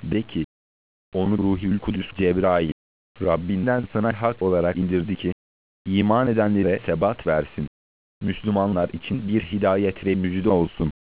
De ki, onu Ruhul Kudüs Cebrail, Rabbinden sana hak olarak indirdi ki, iman edenlere sebat versin. Müslümanlar için bir hidayet ve müjde olsun.